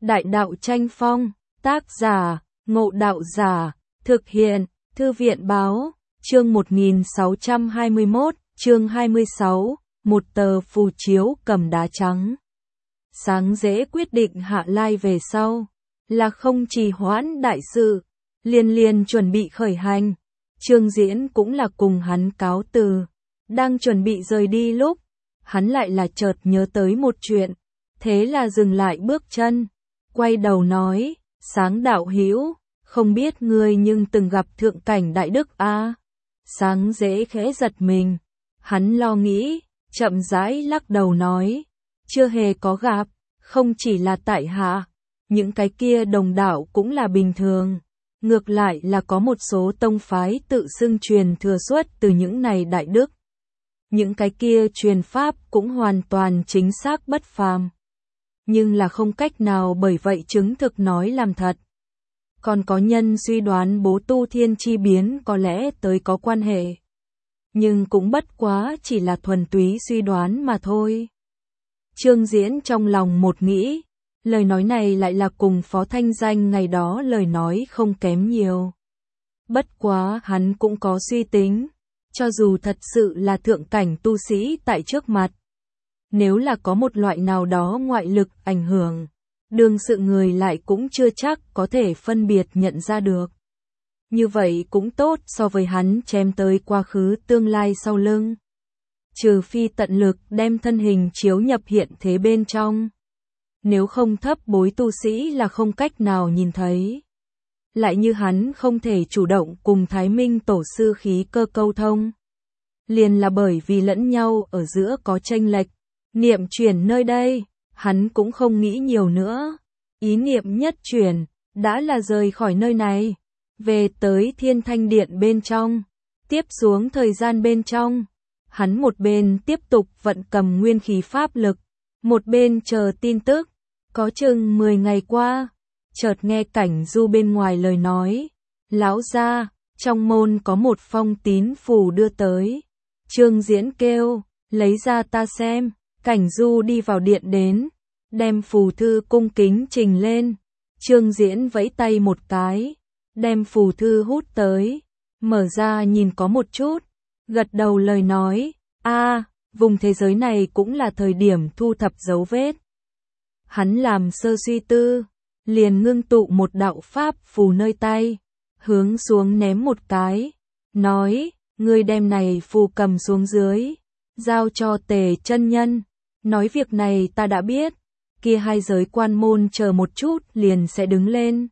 Đại đạo tranh phong, tác giả, Ngộ Đạo Giả, thực hiện, Thư viện báo, chương 1621, chương 26, một tờ phù chiếu cầm đá trắng. Sáng dễ quyết định hạ lai về sau, là không trì hoãn đại sự, liền chuẩn bị khởi hành. Trương Diễn cũng là cùng hắn cáo từ, đang chuẩn bị rời đi lúc, hắn lại là chợt nhớ tới một chuyện, thế là dừng lại bước chân, quay đầu nói, Sáng đạo hữu, không biết ngươi nhưng từng gặp thượng cảnh đại đức a? Sáng dễ khẽ giật mình, hắn lo nghĩ, chậm rãi lắc đầu nói, chưa hề có gặp, không chỉ là tại hạ, những cái kia đồng đạo cũng là bình thường. Ngược lại là có một số tông phái tự xưng truyền thừa xuất từ những này đại đức. Những cái kia truyền pháp cũng hoàn toàn chính xác bất phàm. Nhưng là không cách nào bởi vậy chứng thực nói làm thật. Còn có nhân suy đoán bố tu thiên chi biến có lẽ tới có quan hệ. Nhưng cũng bất quá chỉ là thuần túy suy đoán mà thôi. Trương Diễn trong lòng một nghĩ. Lời nói này lại là cùng Phó Thanh Danh ngày đó lời nói không kém nhiều. Bất quá hắn cũng có suy tính, cho dù thật sự là thượng cảnh tu sĩ tại trước mặt. Nếu là có một loại nào đó ngoại lực ảnh hưởng, đương sự người lại cũng chưa chắc có thể phân biệt nhận ra được. Như vậy cũng tốt so với hắn chém tới quá khứ tương lai sau lưng. Trừ phi tận lực đem thân hình chiếu nhập hiện thế bên trong. Nếu không thấp bối tu sĩ là không cách nào nhìn thấy. Lại như hắn không thể chủ động cùng Thái Minh tổ sư khí cơ câu thông. Liền là bởi vì lẫn nhau ở giữa có chênh lệch. Niệm chuyển nơi đây, hắn cũng không nghĩ nhiều nữa. Ý niệm nhất chuyển, đã là rời khỏi nơi này. Về tới Thiên Thanh Điện bên trong. Tiếp xuống thời gian bên trong. Hắn một bên tiếp tục vận cầm nguyên khí pháp lực. Một bên chờ tin tức. Có chừng 10 ngày qua, chợt nghe Cảnh Du bên ngoài lời nói, lão gia, trong môn có một phong tín phù đưa tới. Trương Diễn kêu, lấy ra ta xem. Cảnh Du đi vào điện đến, đem phù thư cung kính trình lên. Trương Diễn vẫy tay một cái, đem phù thư hút tới, mở ra nhìn có một chút, gật đầu lời nói, vùng thế giới này cũng là thời điểm thu thập dấu vết. Hắn làm sơ suy tư, liền ngưng tụ một đạo pháp phù nơi tay, hướng xuống ném một cái, nói, ngươi đem này phù cầm xuống dưới, giao cho Tề chân nhân, nói việc này ta đã biết, kia hai giới quan môn chờ một chút liền sẽ đứng lên.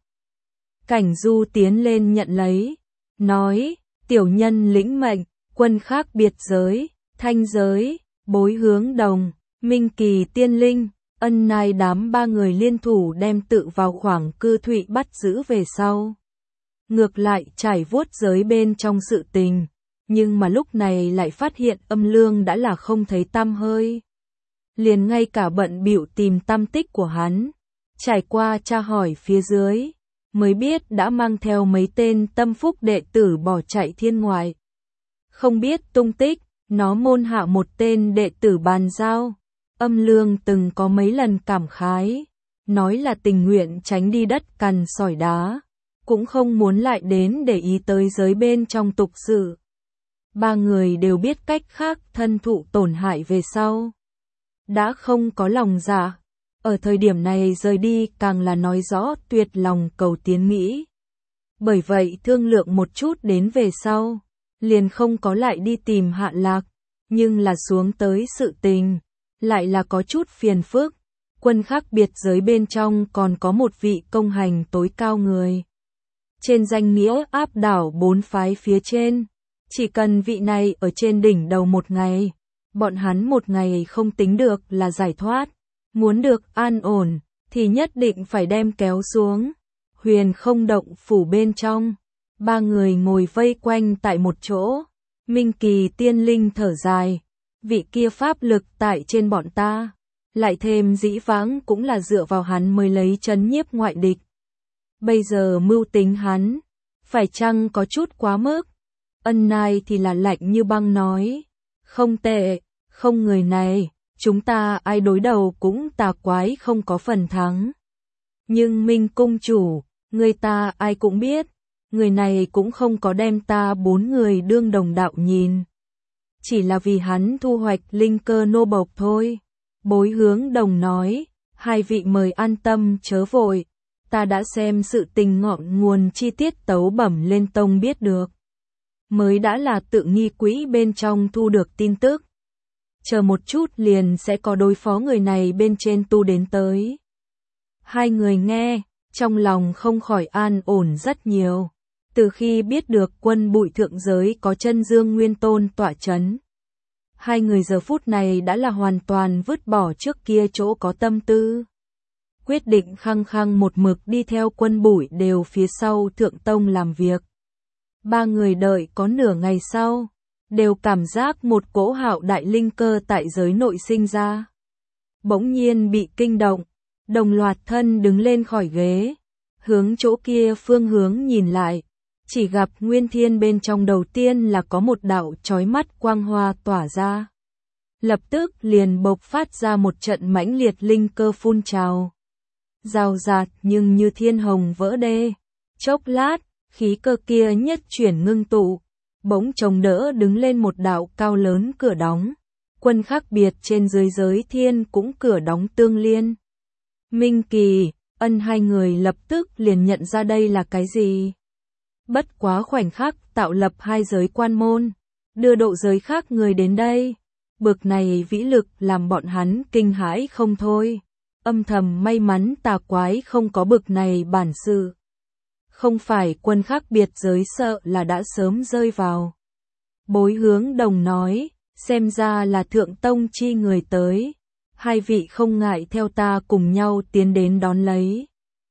Cảnh Du tiến lên nhận lấy, nói, tiểu nhân lĩnh mệnh, quân khác biệt giới, thanh giới, bối hướng đồng, minh kỳ tiên linh. Ân Nai đám ba người liên thủ đem tự vào khoảng cư thụy bắt giữ về sau. Ngược lại trải vuốt giới bên trong sự tình, nhưng mà lúc này lại phát hiện Âm Lương đã là không thấy tăm hơi. Liền ngay cả bận bịu tìm tăm tích của hắn, trải qua tra hỏi phía dưới, mới biết đã mang theo mấy tên tâm phúc đệ tử bỏ chạy thiên ngoại. Không biết tung tích, nó môn hạ một tên đệ tử bàn giao. Âm Lương từng có mấy lần cảm khái, nói là tình nguyện tránh đi đất cằn sỏi đá, cũng không muốn lại đến để ý tới giới bên trong tục sự. Ba người đều biết cách khác thân thụ tổn hại về sau. Đã không có lòng dạ, ở thời điểm này rời đi càng là nói rõ tuyệt lòng cầu tiến nghĩ. Bởi vậy thương lượng một chút đến về sau, liền không có lại đi tìm Hạ Lạc, nhưng là xuống tới sự tình. Lại là có chút phiền phức, quân khác biệt giới bên trong còn có một vị công hành tối cao người. Trên danh nghĩa áp đảo bốn phái phía trên, chỉ cần vị này ở trên đỉnh đầu một ngày, bọn hắn một ngày không tính được là giải thoát, muốn được an ổn, thì nhất định phải đem kéo xuống. Huyền không động phủ bên trong, ba người ngồi vây quanh tại một chỗ, Minh Kỳ tiên linh thở dài. Vị kia pháp lực tại trên bọn ta, lại thêm dĩ vãng cũng là dựa vào hắn mới lấy trấn nhiếp ngoại địch. Bây giờ mưu tính hắn, phải chăng có chút quá mức? Ân Nai thì là lạnh như băng nói, không tệ, không người này, chúng ta ai đối đầu cũng tà quái không có phần thắng. Nhưng Minh cung chủ, người ta ai cũng biết, người này cũng không có đem ta 4 người đương đồng đạo nhìn. Chỉ là vì hắn thu hoạch linh cơ nô bộc thôi. Bối Hướng Đồng nói, hai vị mời an tâm chớ vội, ta đã xem sự tình ngọn nguồn chi tiết tấu bẩm lên tông biết được. Mới đã là tự nghi quỹ bên trong thu được tin tức. Chờ một chút liền sẽ có đối phó người này bên trên tu đến tới. Hai người nghe, trong lòng không khỏi an ổn rất nhiều. Từ khi biết được quân Bụi thượng giới có Chân Dương Nguyên Tôn tọa chấn, hai người giờ phút này đã là hoàn toàn vứt bỏ trước kia chỗ có tâm tư. Quyết định khăng khăng một mực đi theo quân Bụi đều phía sau thượng tông làm việc. Ba người đợi có nửa ngày sau, đều cảm giác một cỗ hạo đại linh cơ tại giới nội sinh ra. Bỗng nhiên bị kinh động, đồng loạt thân đứng lên khỏi ghế, hướng chỗ kia phương hướng nhìn lại, chỉ gặp Nguyên Thiên bên trong đầu tiên là có một đạo chói mắt quang hoa tỏa ra. Lập tức liền bộc phát ra một trận mãnh liệt linh cơ phun trào. Rào rạt nhưng như thiên hồng vỡ đê. Chốc lát, khí cơ kia nhất chuyển ngưng tụ, bỗng chống đỡ đứng lên một đạo cao lớn cửa đóng. Quân khác biệt trên dưới giới thiên cũng cửa đóng tương liên. Minh Kỳ, Ân hai người lập tức liền nhận ra đây là cái gì. Bất quá khoảnh khắc tạo lập hai giới quan môn, đưa độ giới khác người đến đây. Bực này vĩ lực làm bọn hắn kinh hãi không thôi. Âm thầm may mắn tà quái không có bực này bản sự. Không phải quân khác biệt giới sợ là đã sớm rơi vào. Bối Hướng Đồng nói, xem ra là thượng tông chi người tới. Hai vị không ngại theo ta cùng nhau tiến đến đón lấy.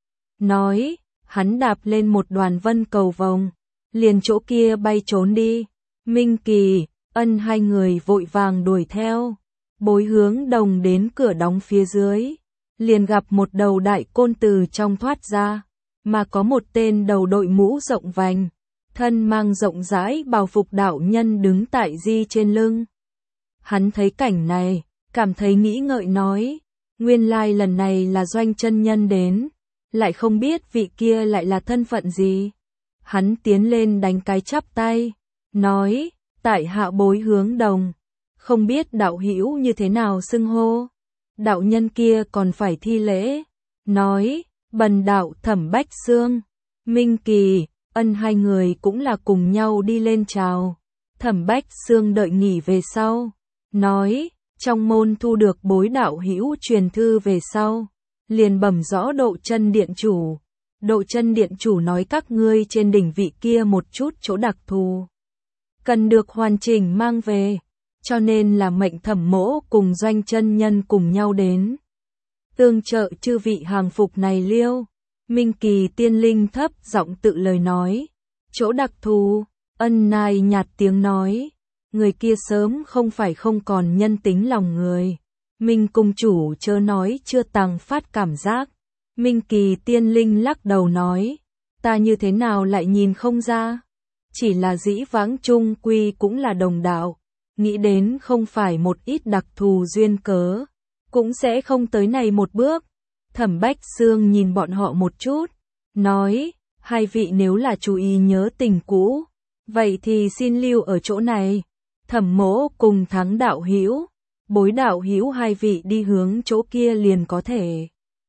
Nói, hắn đạp lên một đoàn vân cầu vồng, liền chỗ kia bay trốn đi. Minh Kỳ, Ân hai người vội vàng đuổi theo. Bối Hướng Đồng đến cửa đóng phía dưới, liền gặp một đầu đại côn từ trong thoát ra, mà có một tên đầu đội mũ rộng vành, thân mang rộng rãi bào phục đạo nhân đứng tại di trên lưng. Hắn thấy cảnh này, cảm thấy nghĩ ngợi nói, nguyên lai lần này là Doanh chân nhân đến, lại không biết vị kia lại là thân phận gì. Hắn tiến lên đánh cái chắp tay, nói, tại hạ Bối Hướng Đồng, không biết đạo hữu như thế nào xưng hô. Đạo nhân kia còn phải thi lễ, nói, bần đạo Thẩm Bách Xương. Minh Kỳ, Ân hai người cũng là cùng nhau đi lên chào. Thẩm Bách Xương đợi nghỉ về sau, nói, trong môn thu được Bối đạo hữu truyền thư về sau, liền bẩm rõ Độ Chân điện chủ. Độ Chân điện chủ nói các ngươi trên đỉnh vị kia một chút chỗ đặc thù, cần được hoàn chỉnh mang về, cho nên là mệnh Thẩm mỗ cùng Doanh chân nhân cùng nhau đến. Tương trợ chư vị hàng phục này liêu. Minh Kỳ tiên linh thấp giọng tự lời nói, chỗ đặc thù. Ân nai nhạt tiếng nói, người kia sớm không phải không còn nhân tính lòng người. Minh cung chủ chớ nói chưa tăng phát cảm giác. Minh Kỳ tiên linh lắc đầu nói, ta như thế nào lại nhìn không ra. Chỉ là dĩ vãng chung quy cũng là đồng đạo, nghĩ đến không phải một ít đặc thù duyên cớ, cũng sẽ không tới này một bước. Thẩm Bách Xương nhìn bọn họ một chút, nói, hai vị nếu là chú ý nhớ tình cũ, vậy thì xin lưu ở chỗ này. Thẩm mỗ cùng Thắng đạo hữu, Bối đạo hữu hai vị đi hướng chỗ kia liền có thể.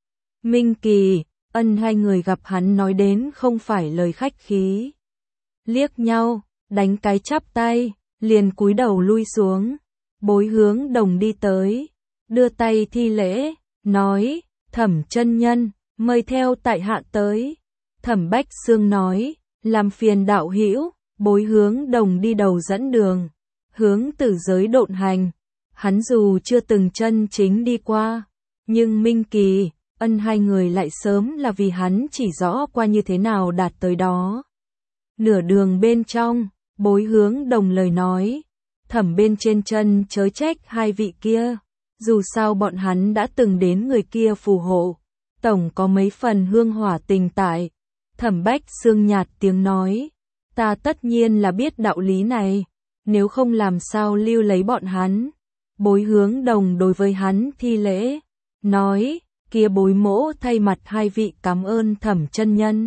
Minh Kỳ, Ân hai người gặp hắn nói đến không phải lời khách khí. Liếc nhau, đánh cái chắp tay, liền cúi đầu lui xuống. Bối Hướng Đồng đi tới, đưa tay thi lễ, nói, Thẩm chân nhân, mời theo tại hạ tới. Thẩm Bách Xương nói, làm phiền đạo hữu. Bối Hướng Đồng đi đầu dẫn đường, hướng tử giới độn hành. Hắn dù chưa từng chân chính đi qua, nhưng Minh Kỳ, Ân hai người lại sớm là vì hắn chỉ rõ qua như thế nào đạt tới đó. Nửa đường bên trong, Bối Hướng Đồng lời nói, Thẩm bên trên chân chớ trách hai vị kia, dù sao bọn hắn đã từng đến người kia phù hộ, tổng có mấy phần hương hỏa tình tại. Thẩm Bách Xương nhạt tiếng nói, ta tất nhiên là biết đạo lý này, nếu không làm sao lưu lấy bọn hắn. Bối Hướng Đồng đối với hắn thi lễ, nói, Kia Bối Mỗ thay mặt hai vị cảm ơn Thẩm chân nhân.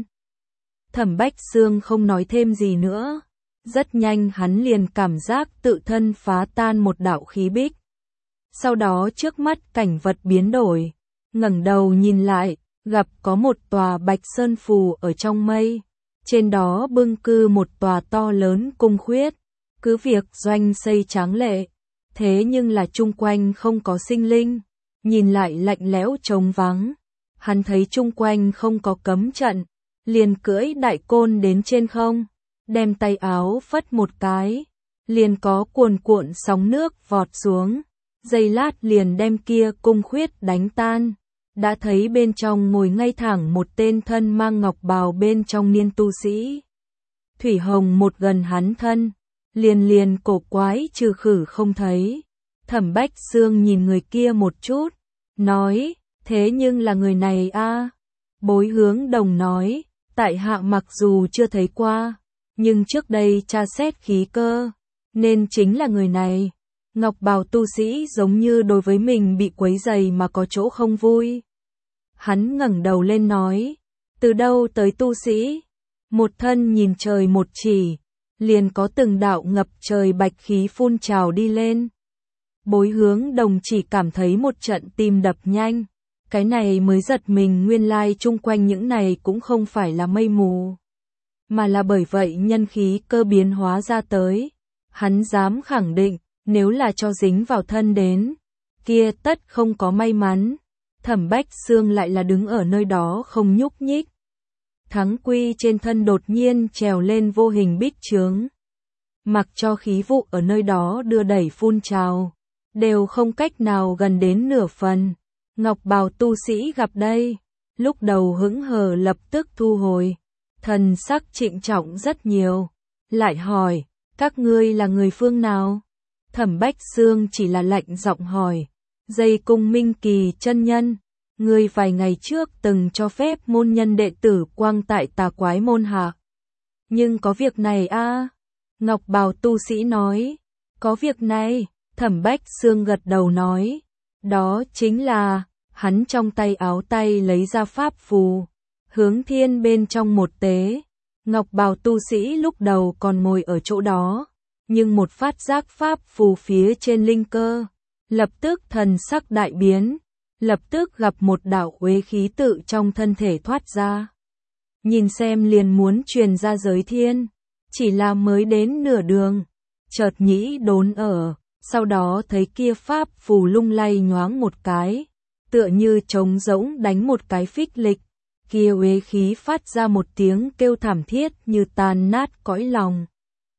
Thẩm Bách Xương không nói thêm gì nữa. Rất nhanh hắn liền cảm giác tự thân phá tan một đạo khí bích. Sau đó trước mắt cảnh vật biến đổi. Ngẩng đầu nhìn lại, gặp có một tòa bạch sơn phù ở trong mây. Trên đó bưng cư một tòa to lớn cung khuyết. Cứ việc doanh xây tráng lệ, thế nhưng là chung quanh không có sinh linh. Nhìn lại lạnh lẽo trống vắng. Hắn thấy chung quanh không có cấm trận. Liền cưỡi đại côn đến trên không. Đem tay áo phất một cái. Liền có cuồn cuộn sóng nước vọt xuống. Giây lát liền đem kia cung khuyết đánh tan. Đã thấy bên trong ngồi ngay thẳng một tên thân mang ngọc bào bên trong niên tu sĩ. Thủy Hồng một gần hắn thân. Liền cổ quái trừ khử không thấy. Thẩm Bách Xương nhìn người kia một chút. Nói, thế nhưng là người này a. Bối Hướng Đồng nói, tại hạ mặc dù chưa thấy qua. Nhưng trước đây tra xét khí cơ. Nên chính là người này. Ngọc bào tu sĩ giống như đối với mình bị quấy rầy mà có chỗ không vui. Hắn ngẩng đầu lên nói, từ đâu tới tu sĩ? Một thân nhìn trời một chỉ, liền có từng đạo ngập trời bạch khí phun trào đi lên. Bối Hướng Đồng chỉ cảm thấy một trận tim đập nhanh. Cái này mới giật mình, nguyên lai chung quanh những này cũng không phải là mây mù. Mà là bởi vậy nhân khí cơ biến hóa ra tới. Hắn dám khẳng định, nếu là cho dính vào thân đến, kia tất không có may mắn. Thẩm Bách Xương lại là đứng ở nơi đó không nhúc nhích. Thắng Quy trên thân đột nhiên trèo lên vô hình bích chướng. Mặc cho khí vụ ở nơi đó đưa đẩy phun trào, đều không cách nào gần đến nửa phần. Ngọc bào tu sĩ gặp đây, lúc đầu hững hờ lập tức thu hồi. Thần sắc trịnh trọng rất nhiều. Lại hỏi, các ngươi là người phương nào? Thẩm Bách Xương chỉ là lạnh giọng hỏi. Dây Cung Minh Kỳ chân nhân, ngươi vài ngày trước từng cho phép môn nhân đệ tử quang tại Tà Quái môn hạ. Nhưng có việc này a. Ngọc bào tu sĩ nói. Có việc này, Thẩm Bách Xương gật đầu nói. Đó chính là, hắn trong tay áo tay lấy ra pháp phù. Hướng thiên bên trong một tế. Ngọc bào tu sĩ lúc đầu còn ngồi ở chỗ đó. Nhưng một phát giác pháp phù phía trên linh cơ. Lập tức thần sắc đại biến. Lập tức gặp một đạo uế khí tự trong thân thể thoát ra. Nhìn xem liền muốn truyền ra giới thiên. Chỉ là mới đến nửa đường. Chợt nhĩ đốn ở. Sau đó thấy kia pháp phù lung lay nhoáng một cái. Tựa như trống rỗng đánh một cái phích lịch. Kia uế khí phát ra một tiếng kêu thảm thiết như tan nát cõi lòng.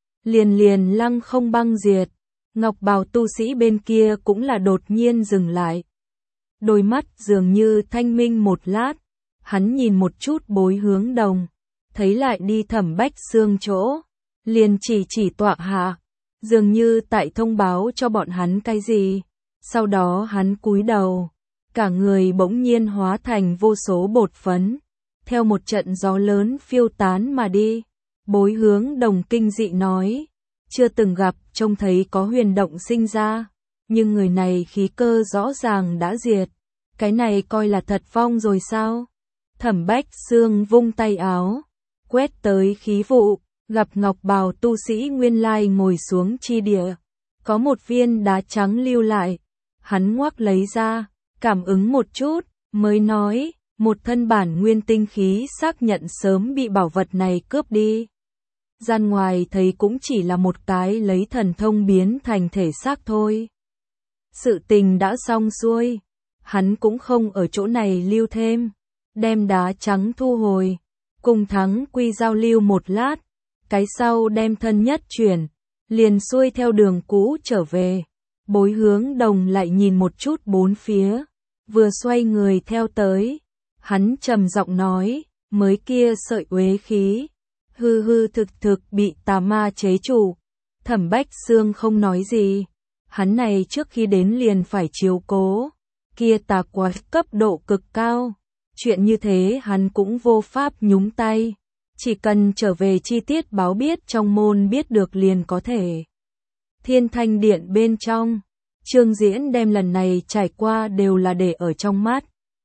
Liền lăng không băng diệt. Ngọc bào tu sĩ bên kia cũng là đột nhiên dừng lại. Đôi mắt dường như thanh minh một lát. Hắn nhìn một chút Bối Hướng Đồng. Thấy lại đi Thẩm Bách Xương chỗ. Liền chỉ tọa hạ. Dường như tại thông báo cho bọn hắn cái gì. Sau đó hắn cúi đầu. Cả người bỗng nhiên hóa thành vô số bột phấn. Theo một trận gió lớn phiêu tán mà đi. Bối Hướng Đồng kinh dị nói. Chưa từng gặp, trông thấy có huyền động sinh ra. Nhưng người này khí cơ rõ ràng đã diệt. Cái này coi là thật vong rồi sao? Thẩm Bách Xương vung tay áo. Quét tới khí vụ. Gặp ngọc bào tu sĩ nguyên lai ngồi xuống chi địa. Có một viên đá trắng lưu lại. Hắn ngoắc lấy ra. Cảm ứng một chút. Mới nói. Một thân bản nguyên tinh khí xác nhận sớm bị bảo vật này cướp đi. Gian ngoài thấy cũng chỉ là một cái lấy thần thông biến thành thể xác thôi. Sự tình đã xong xuôi. Hắn cũng không ở chỗ này lưu thêm. Đem đá trắng thu hồi. Cùng Thắng Quy giao lưu một lát. Cái sau đem thân nhất chuyển. Liền xuôi theo đường cũ trở về. Bối Hướng Đồng lại nhìn một chút bốn phía. Vừa xoay người theo tới. Hắn trầm giọng nói. Mới kia sợi uế khí. Hư thực bị tà ma chế chủ. Thẩm Bách Xương không nói gì. Hắn này trước khi đến liền phải chiếu cố. Kia tà quái cấp độ cực cao. Chuyện như thế hắn cũng vô pháp nhúng tay. Chỉ cần trở về chi tiết báo biết trong môn biết được liền có thể. Thiên Thanh Điện bên trong. Trương Diễn đem lần này trải qua đều là để ở trong mắt.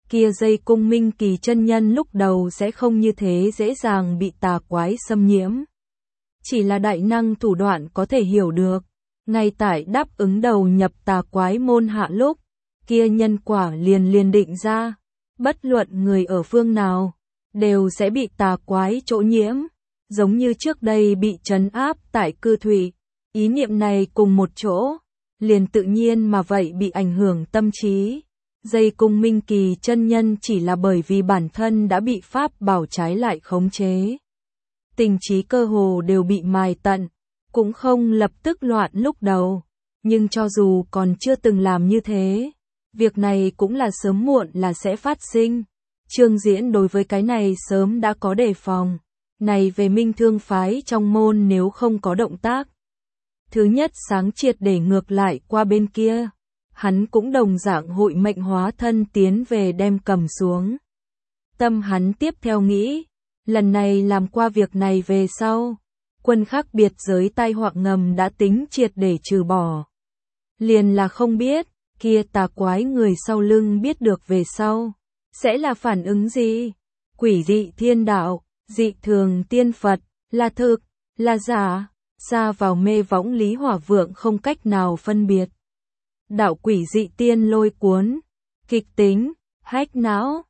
kia dây cung Minh Kỳ chân nhân lúc đầu sẽ không như thế dễ dàng bị tà quái xâm nhiễm. Chỉ là đại năng thủ đoạn có thể hiểu được, ngay tại đáp ứng đầu nhập tà quái môn hạ lúc, kia nhân quả liền định ra, bất luận người ở phương nào, đều sẽ bị tà quái chỗ nhiễm, giống như trước đây bị trấn áp tại Cư Thủy, ý niệm này cùng một chỗ, liền tự nhiên mà vậy bị ảnh hưởng tâm trí. Dây cung Minh Kỳ chân nhân chỉ là bởi vì bản thân đã bị pháp bảo trái lại khống chế. Tình trí cơ hồ đều bị mài tận, cũng không lập tức loạn lúc đầu, nhưng cho dù còn chưa từng làm như thế, việc này cũng là sớm muộn là sẽ phát sinh. Trương Diễn đối với cái này sớm đã có đề phòng, này về Minh Thương phái trong môn nếu không có động tác. Thứ nhất sáng triệt để ngược lại qua bên kia, hắn cũng đồng dạng hội mệnh hóa thân tiến về đem cầm xuống. Tâm hắn tiếp theo nghĩ, lần này làm qua việc này về sau, quân khác biệt giới tai họa ngầm đã tính triệt để trừ bỏ. Liền là không biết, kia tà quái người sau lưng biết được về sau, sẽ là phản ứng gì? Quỷ dị thiên đạo, dị thường tiên Phật, là thực, là giả, xa vào mê võng Lý Hỏa Vượng không cách nào phân biệt. Đạo quỷ dị tiên lôi cuốn, kịch tính, hách não,